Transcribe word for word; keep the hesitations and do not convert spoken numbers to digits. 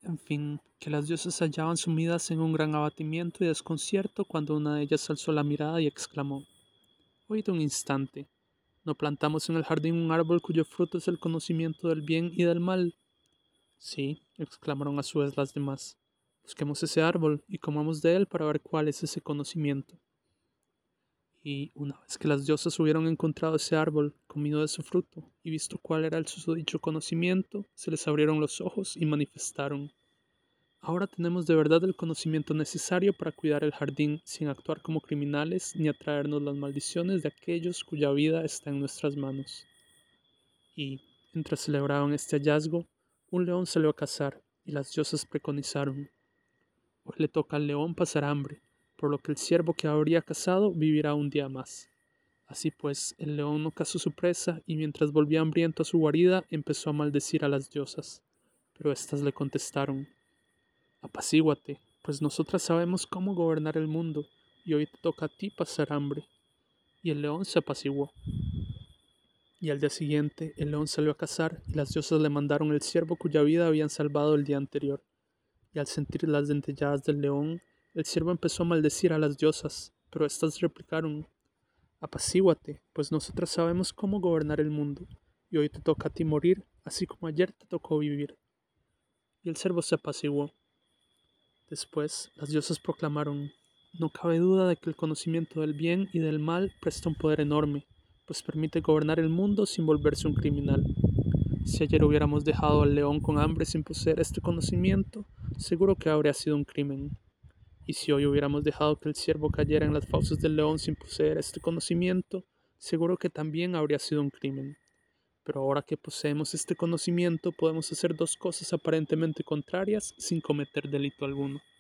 En fin, que las diosas se hallaban sumidas en un gran abatimiento y desconcierto cuando una de ellas alzó la mirada y exclamó: Oíd un instante, ¿no plantamos en el jardín un árbol cuyo fruto es el conocimiento del bien y del mal? Sí, exclamaron a su vez las demás. Busquemos ese árbol y comamos de él para ver cuál es ese conocimiento. Y una vez que las diosas hubieron encontrado ese árbol, comido de su fruto, y visto cuál era el susodicho conocimiento, se les abrieron los ojos y manifestaron: Ahora tenemos de verdad el conocimiento necesario para cuidar el jardín sin actuar como criminales ni atraernos las maldiciones de aquellos cuya vida está en nuestras manos. Y, mientras celebraban este hallazgo, un león salió a cazar, y las diosas preconizaron: Hoy le toca al león pasar hambre, por lo que el ciervo que habría cazado vivirá un día más. Así pues, el león no cazó su presa, y mientras volvía hambriento a su guarida, empezó a maldecir a las diosas. Pero éstas le contestaron: Apacíguate, pues nosotras sabemos cómo gobernar el mundo, y hoy te toca a ti pasar hambre. Y el león se apaciguó. Y al día siguiente, el león salió a cazar, y las diosas le mandaron el ciervo cuya vida habían salvado el día anterior. Y al sentir las dentelladas del león, el ciervo empezó a maldecir a las diosas, pero éstas replicaron: Apacíguate, pues nosotras sabemos cómo gobernar el mundo, y hoy te toca a ti morir, así como ayer te tocó vivir. Y el ciervo se apaciguó. Después, las diosas proclamaron: No cabe duda de que el conocimiento del bien y del mal presta un poder enorme, pues permite gobernar el mundo sin volverse un criminal. Si ayer hubiéramos dejado al león con hambre sin poseer este conocimiento, seguro que habría sido un crimen. Y si hoy hubiéramos dejado que el ciervo cayera en las fauces del león sin poseer este conocimiento, seguro que también habría sido un crimen. Pero ahora que poseemos este conocimiento, podemos hacer dos cosas aparentemente contrarias sin cometer delito alguno.